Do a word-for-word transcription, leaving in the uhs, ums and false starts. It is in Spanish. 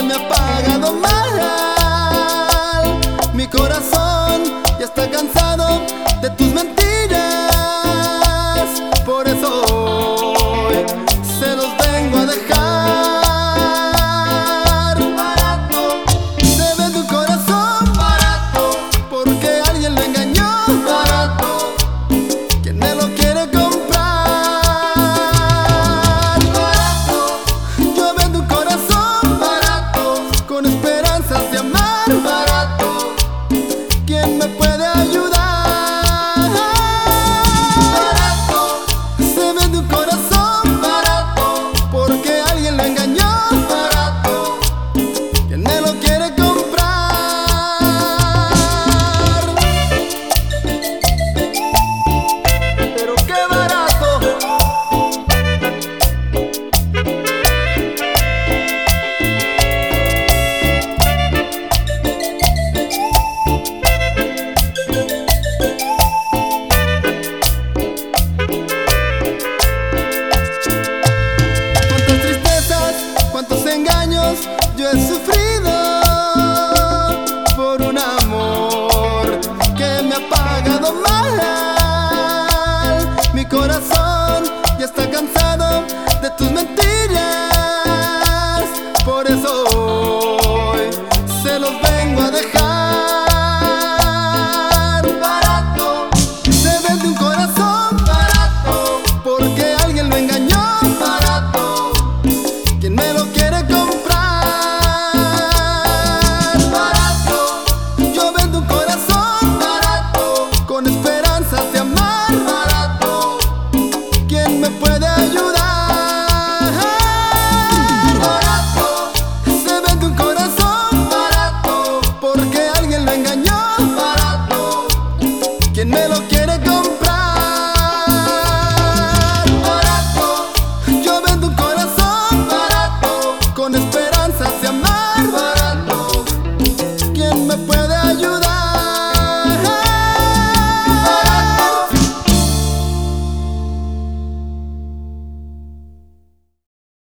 me ha pagado mal. Mi corazón ya está cansado de tus mentiras. Por eso hoy se los vengo a dejar. Barato, se vende un corazón barato, porque alguien lo engañó. Barato, quien me lo quiere comprar. Barato, yo vendo un corazón barato, con esperanzas de amar. Barato, ¿quién me puede ayudar? Barato, se vende un corazón barato, porque alguien lo engañó. Barato, ¿quién me lo quiere comprar? Pero qué barato. Cuántas tristezas, cuántos engaños yo he sufrido.